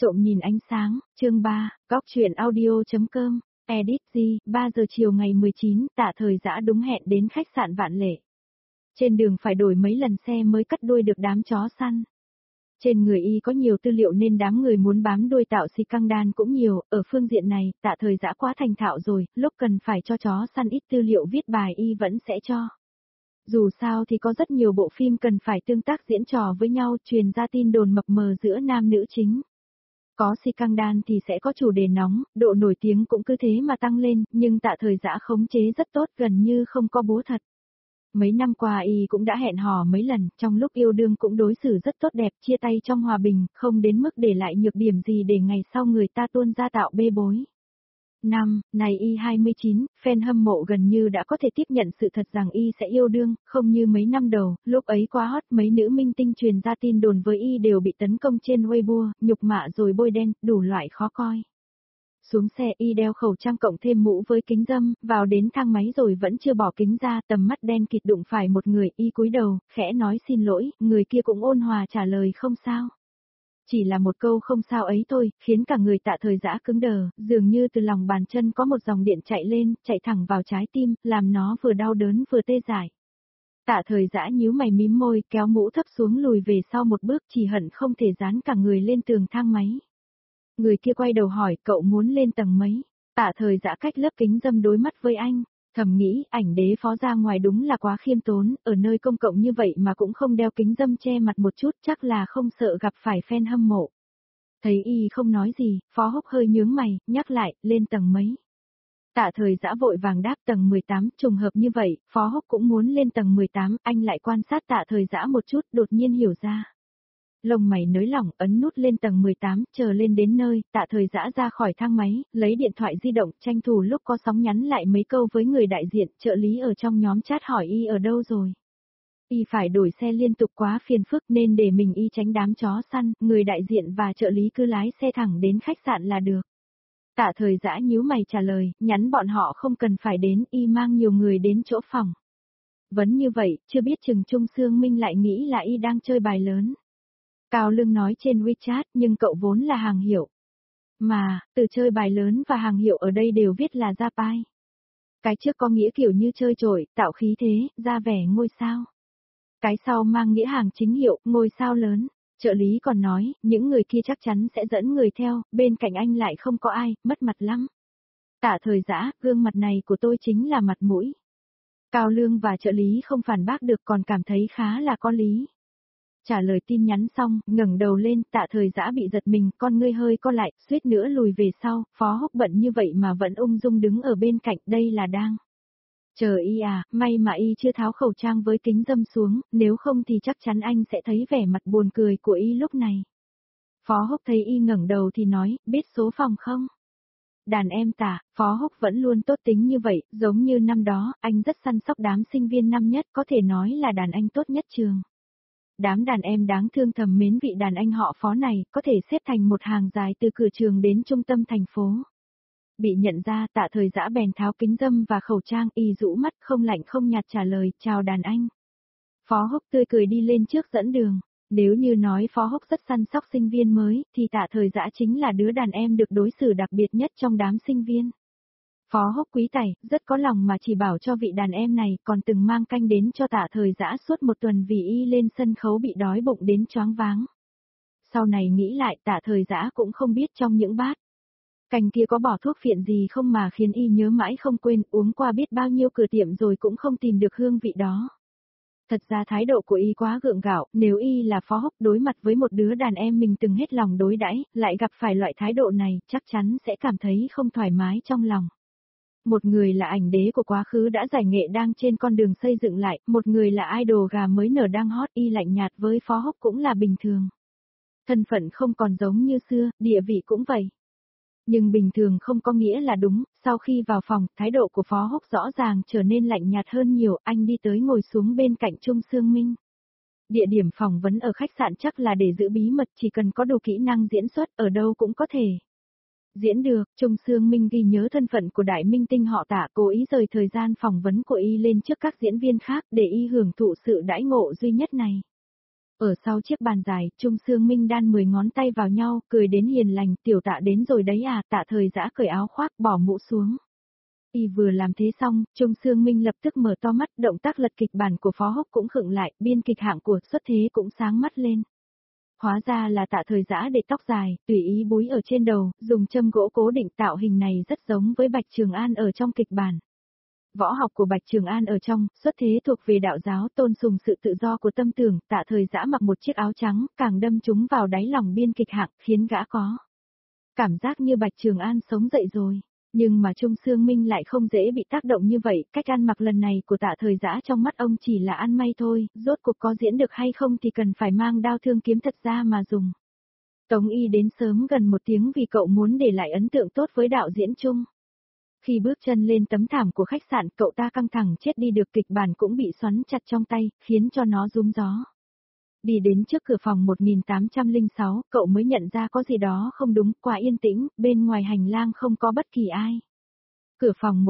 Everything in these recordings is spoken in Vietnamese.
Trộm nhìn ánh sáng, chương 3, góc truyện audio.com, edit G, 3 giờ chiều ngày 19, Tạ Thời Dã đúng hẹn đến khách sạn Vạn Lệ. Trên đường phải đổi mấy lần xe mới cắt đuôi được đám chó săn. Trên người y có nhiều tư liệu nên đám người muốn bám đuôi tạo si căng đan cũng nhiều, ở phương diện này, Tạ Thời Dã quá thành thạo rồi, lúc cần phải cho chó săn ít tư liệu viết bài y vẫn sẽ cho. Dù sao thì có rất nhiều bộ phim cần phải tương tác diễn trò với nhau, truyền ra tin đồn mập mờ giữa nam nữ chính. Có si căng đan thì sẽ có chủ đề nóng, độ nổi tiếng cũng cứ thế mà tăng lên, nhưng Tạ Thời Dã khống chế rất tốt, gần như không có bố thật. Mấy năm qua y cũng đã hẹn hò mấy lần, trong lúc yêu đương cũng đối xử rất tốt đẹp, chia tay trong hòa bình, không đến mức để lại nhược điểm gì để ngày sau người ta tuôn ra tạo bê bối. Năm, này y 29, fan hâm mộ gần như đã có thể tiếp nhận sự thật rằng y sẽ yêu đương, không như mấy năm đầu, lúc ấy quá hot, mấy nữ minh tinh truyền ra tin đồn với y đều bị tấn công trên Weibo, nhục mạ rồi bôi đen, đủ loại khó coi. Xuống xe y đeo khẩu trang cộng thêm mũ với kính râm, vào đến thang máy rồi vẫn chưa bỏ kính ra, tầm mắt đen kịt đụng phải một người, y cúi đầu, khẽ nói xin lỗi, người kia cũng ôn hòa trả lời không sao. Chỉ là một câu không sao ấy thôi, khiến cả người Tạ Thời Dã cứng đờ, dường như từ lòng bàn chân có một dòng điện chạy lên, chạy thẳng vào trái tim, làm nó vừa đau đớn vừa tê dại. Tạ Thời Dã nhíu mày mím môi, kéo mũ thấp xuống lùi về sau một bước, chỉ hận không thể dán cả người lên tường thang máy. Người kia quay đầu hỏi, cậu muốn lên tầng mấy? Tạ Thời Dã cách lớp kính râm đối mắt với anh. Thầm nghĩ, ảnh đế phó ra ngoài đúng là quá khiêm tốn, ở nơi công cộng như vậy mà cũng không đeo kính râm che mặt một chút, chắc là không sợ gặp phải fan hâm mộ. Thấy y không nói gì, Phó Húc hơi nhướng mày, nhắc lại, lên tầng mấy? Tạ Thời Dã vội vàng đáp tầng 18, trùng hợp như vậy, Phó Húc cũng muốn lên tầng 18, anh lại quan sát Tạ Thời Dã một chút, đột nhiên hiểu ra. Lông mày nới lỏng, ấn nút lên tầng 18, chờ lên đến nơi, Tạ Thời Dã ra khỏi thang máy, lấy điện thoại di động, tranh thủ lúc có sóng nhắn lại mấy câu với người đại diện, trợ lý ở trong nhóm chat hỏi y ở đâu rồi. Y phải đổi xe liên tục quá phiền phức nên để mình y tránh đám chó săn, người đại diện và trợ lý cứ lái xe thẳng đến khách sạn là được. Tạ Thời Dã nhíu mày trả lời, nhắn bọn họ không cần phải đến, y mang nhiều người đến chỗ phòng. Vẫn như vậy, chưa biết chừng Trung Sương Minh lại nghĩ là y đang chơi bài lớn. Cao Lương nói trên WeChat, nhưng cậu vốn là hàng hiệu. Mà, từ chơi bài lớn và hàng hiệu ở đây đều viết là Japai. Cái trước có nghĩa kiểu như chơi trội, tạo khí thế, ra vẻ ngôi sao. Cái sau mang nghĩa hàng chính hiệu, ngôi sao lớn. Trợ lý còn nói, những người kia chắc chắn sẽ dẫn người theo, bên cạnh anh lại không có ai, mất mặt lắm. Tạ Thời Dã, gương mặt này của tôi chính là mặt mũi. Cao Lương và trợ lý không phản bác được còn cảm thấy khá là có lý. Trả lời tin nhắn xong, ngẩng đầu lên, Tạ Thời Dã bị giật mình, con ngươi hơi co lại, suýt nữa lùi về sau, Phó Húc bận như vậy mà vẫn ung dung đứng ở bên cạnh, đây là đang. Chờ y à, may mà y chưa tháo khẩu trang với kính râm xuống, nếu không thì chắc chắn anh sẽ thấy vẻ mặt buồn cười của y lúc này. Phó Húc thấy y ngẩng đầu thì nói, biết số phòng không? Đàn em Tạ, Phó Húc vẫn luôn tốt tính như vậy, giống như năm đó, anh rất săn sóc đám sinh viên năm nhất, có thể nói là đàn anh tốt nhất trường. Đám đàn em đáng thương thầm mến vị đàn anh họ Phó này, có thể xếp thành một hàng dài từ cửa trường đến trung tâm thành phố. Bị nhận ra, Tạ Thời Dã bèn tháo kính râm và khẩu trang, y rũ mắt không lạnh không nhạt trả lời, chào đàn anh. Phó Húc tươi cười đi lên trước dẫn đường. Nếu như nói Phó Húc rất săn sóc sinh viên mới, thì Tạ Thời Dã chính là đứa đàn em được đối xử đặc biệt nhất trong đám sinh viên. Phó Húc quý tẩy, rất có lòng mà chỉ bảo cho vị đàn em này, còn từng mang canh đến cho Tạ Thời Dã suốt một tuần vì y lên sân khấu bị đói bụng đến choáng váng. Sau này nghĩ lại, Tạ Thời Dã cũng không biết trong những bát canh kia có bỏ thuốc phiện gì không mà khiến y nhớ mãi không quên, uống qua biết bao nhiêu cửa tiệm rồi cũng không tìm được hương vị đó. Thật ra thái độ của y quá gượng gạo, nếu y là Phó Húc đối mặt với một đứa đàn em mình từng hết lòng đối đãi, lại gặp phải loại thái độ này, chắc chắn sẽ cảm thấy không thoải mái trong lòng. Một người là ảnh đế của quá khứ đã giải nghệ đang trên con đường xây dựng lại, một người là idol gà mới nở đang hot, y lạnh nhạt với Phó Húc cũng là bình thường. Thân phận không còn giống như xưa, địa vị cũng vậy. Nhưng bình thường không có nghĩa là đúng, sau khi vào phòng, thái độ của Phó Húc rõ ràng trở nên lạnh nhạt hơn nhiều, anh đi tới ngồi xuống bên cạnh Trung Sương Minh. Địa điểm phỏng vấn ở khách sạn chắc là để giữ bí mật, chỉ cần có đủ kỹ năng diễn xuất, ở đâu cũng có thể diễn được. Trung Sương Minh ghi nhớ thân phận của đại minh tinh họ Tạ, cố ý rời thời gian phỏng vấn của y lên trước các diễn viên khác để y hưởng thụ sự đãi ngộ duy nhất này. Ở sau chiếc bàn dài, Trung Sương Minh đan 10 ngón tay vào nhau, cười đến hiền lành, tiểu Tạ đến rồi đấy à, Tạ Thời Dã cởi áo khoác, bỏ mũ xuống. Y vừa làm thế xong, Trung Sương Minh lập tức mở to mắt, động tác lật kịch bản của Phó Húc cũng khựng lại, biên kịch hạng của Xuất Thế cũng sáng mắt lên. Hóa ra là Tạ Thời Dã để tóc dài, tùy ý búi ở trên đầu, dùng châm gỗ cố định, tạo hình này rất giống với Bạch Trường An ở trong kịch bản. Võ học của Bạch Trường An ở trong, Xuất Thế thuộc về đạo giáo, tôn sùng sự tự do của tâm tưởng, Tạ Thời Dã mặc một chiếc áo trắng, càng đâm trúng vào đáy lòng biên kịch hạng, khiến gã có cảm giác như Bạch Trường An sống dậy rồi. Nhưng mà Trung Sương Minh lại không dễ bị tác động như vậy, cách ăn mặc lần này của Tạ Thời Dã trong mắt ông chỉ là ăn may thôi, rốt cuộc có diễn được hay không thì cần phải mang đao thương kiếm thật ra mà dùng. Tống Y đến sớm gần 1 tiếng vì cậu muốn để lại ấn tượng tốt với đạo diễn Trung. Khi bước chân lên tấm thảm của khách sạn, cậu ta căng thẳng chết đi được, kịch bản cũng bị xoắn chặt trong tay, khiến cho nó rúm gió. Đi đến trước cửa phòng 1806, cậu mới nhận ra có gì đó không đúng, quá yên tĩnh, bên ngoài hành lang không có bất kỳ ai. Cửa phòng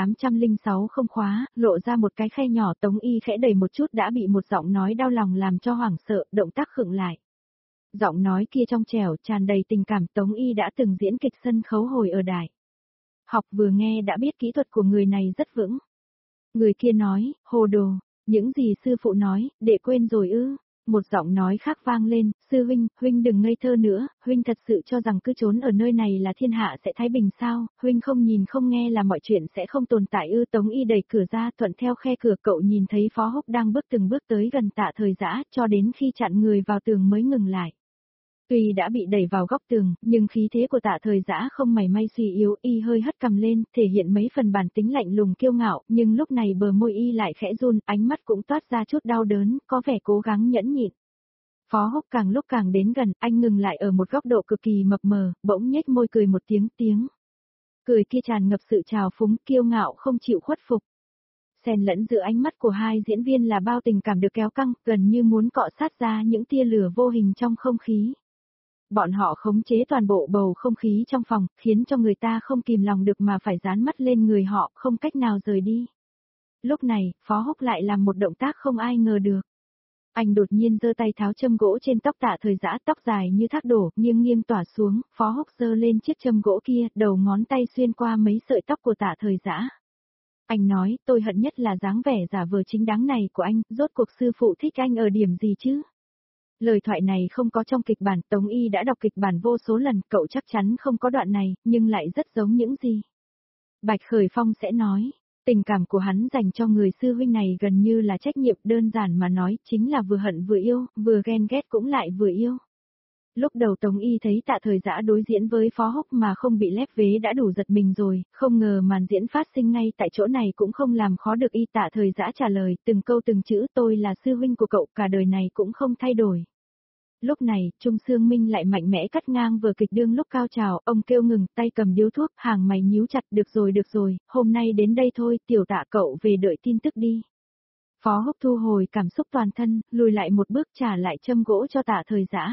1806 không khóa, lộ ra một cái khe nhỏ, Tống Y khẽ đẩy một chút đã bị một giọng nói đau lòng làm cho hoảng sợ, động tác khựng lại. Giọng nói kia trong trẻo, tràn đầy tình cảm, Tống Y đã từng diễn kịch sân khấu hồi ở Đài Học, vừa nghe đã biết kỹ thuật của người này rất vững. Người kia nói, hồ đồ, những gì sư phụ nói, để quên rồi ư. Một giọng nói khác vang lên, sư huynh đừng ngây thơ nữa, huynh thật sự cho rằng cứ trốn ở nơi này là thiên hạ sẽ thái bình sao, huynh không nhìn không nghe là mọi chuyện sẽ không tồn tại ư. Tống Y đẩy cửa ra, thuận theo khe cửa, cậu nhìn thấy Phó Húc đang bước từng bước tới gần Tạ Thời Dã, cho đến khi chặn người vào tường mới ngừng lại. Tuy đã bị đẩy vào góc tường, nhưng khí thế của Tạ Thời Dã không mảy may suy yếu, y hơi hất cằm lên, thể hiện mấy phần bản tính lạnh lùng kiêu ngạo, nhưng lúc này bờ môi y lại khẽ run, ánh mắt cũng toát ra chút đau đớn, có vẻ cố gắng nhẫn nhịn. Phó Húc càng lúc càng đến gần, anh ngừng lại ở một góc độ cực kỳ mập mờ, bỗng nhếch môi cười một tiếng. Cười kia tràn ngập sự trào phúng, kiêu ngạo không chịu khuất phục. Xen lẫn giữa ánh mắt của hai diễn viên là bao tình cảm được kéo căng, gần như muốn cọ sát ra những tia lửa vô hình trong không khí. Bọn họ khống chế toàn bộ bầu không khí trong phòng, khiến cho người ta không kìm lòng được mà phải dán mắt lên người họ, không cách nào rời đi. Lúc này, Phó Húc lại làm một động tác không ai ngờ được. Anh đột nhiên giơ tay tháo châm gỗ trên tóc Tạ Thời Dã, tóc dài như thác đổ, nghiêng nghiêng tỏa xuống, Phó Húc giơ lên chiếc châm gỗ kia, đầu ngón tay xuyên qua mấy sợi tóc của Tạ Thời Dã. Anh nói, tôi hận nhất là dáng vẻ giả vờ chính đáng này của anh, rốt cuộc sư phụ thích anh ở điểm gì chứ? Lời thoại này không có trong kịch bản, Tống Y đã đọc kịch bản vô số lần, cậu chắc chắn không có đoạn này, nhưng lại rất giống những gì Bạch Khởi Phong sẽ nói. Tình cảm của hắn dành cho người sư huynh này gần như là trách nhiệm, đơn giản mà nói, chính là vừa hận vừa yêu, vừa ghen ghét cũng lại vừa yêu. Lúc đầu Tống Y thấy Tạ Thời Dã đối diễn với Phó Húc mà không bị lép vế đã đủ giật mình rồi, không ngờ màn diễn phát sinh ngay tại chỗ này cũng không làm khó được y. Tạ Thời Dã trả lời, từng câu từng chữ, tôi là sư huynh của cậu, cả đời này cũng không thay đổi. Lúc này, Trung Sương Minh lại mạnh mẽ cắt ngang vừa kịch đương lúc cao trào, ông kêu ngừng, tay cầm điếu thuốc, hàng mày nhíu chặt, được rồi, hôm nay đến đây thôi, tiểu Tạ cậu về đợi tin tức đi. Phó Húc thu hồi cảm xúc toàn thân, lùi lại một bước trả lại châm gỗ cho Tạ Thời Dã.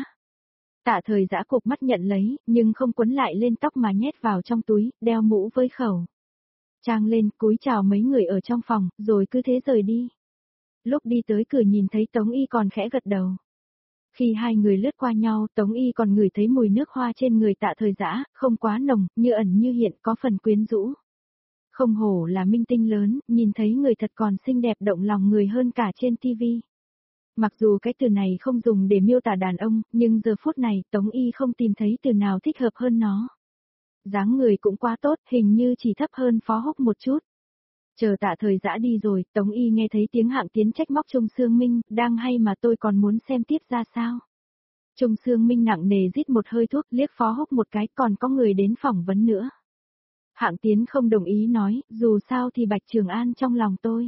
Tạ Thời Dã cục mắt nhận lấy, nhưng không quấn lại lên tóc mà nhét vào trong túi, đeo mũ với khẩu trang lên, cúi chào mấy người ở trong phòng, rồi cứ thế rời đi. Lúc đi tới cửa nhìn thấy Tống Y còn khẽ gật đầu. Khi hai người lướt qua nhau, Tống Y còn ngửi thấy mùi nước hoa trên người Tạ Thời Dã, không quá nồng, như ẩn như hiện, có phần quyến rũ. Không hổ là minh tinh lớn, nhìn thấy người thật còn xinh đẹp động lòng người hơn cả trên tivi. Mặc dù cái từ này không dùng để miêu tả đàn ông, nhưng giờ phút này Tống Y không tìm thấy từ nào thích hợp hơn nó. Dáng người cũng quá tốt, hình như chỉ thấp hơn Phó Húc một chút. Chờ Tạ Thời Dã đi rồi, Tống Y nghe thấy tiếng Hạng Tiến trách móc Trung Sương Minh, đang hay mà tôi còn muốn xem tiếp ra sao. Trung Sương Minh nặng nề rít một hơi thuốc, liếc Phó Húc một cái, còn có người đến phỏng vấn nữa. Hạng Tiến không đồng ý nói, dù sao thì Bạch Trường An trong lòng tôi.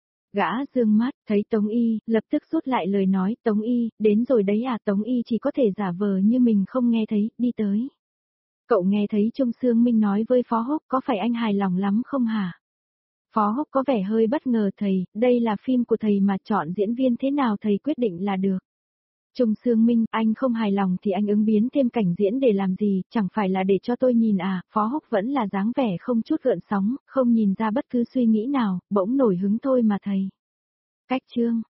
Gã dương mắt, thấy Tống Y, lập tức rút lại lời nói, Tống Y, đến rồi đấy à. Tống Y chỉ có thể giả vờ như mình không nghe thấy, đi tới. Cậu nghe thấy Trung Sương Minh nói với Phó Húc, có phải anh hài lòng lắm không hả? Phó Húc có vẻ hơi bất ngờ, thầy, đây là phim của thầy mà, chọn diễn viên thế nào thầy quyết định là được. Trung Sương Minh, anh không hài lòng thì anh ứng biến thêm cảnh diễn để làm gì, chẳng phải là để cho tôi nhìn à. Phó Húc vẫn là dáng vẻ không chút gợn sóng, không nhìn ra bất cứ suy nghĩ nào, bỗng nổi hứng thôi mà thầy. Cách chương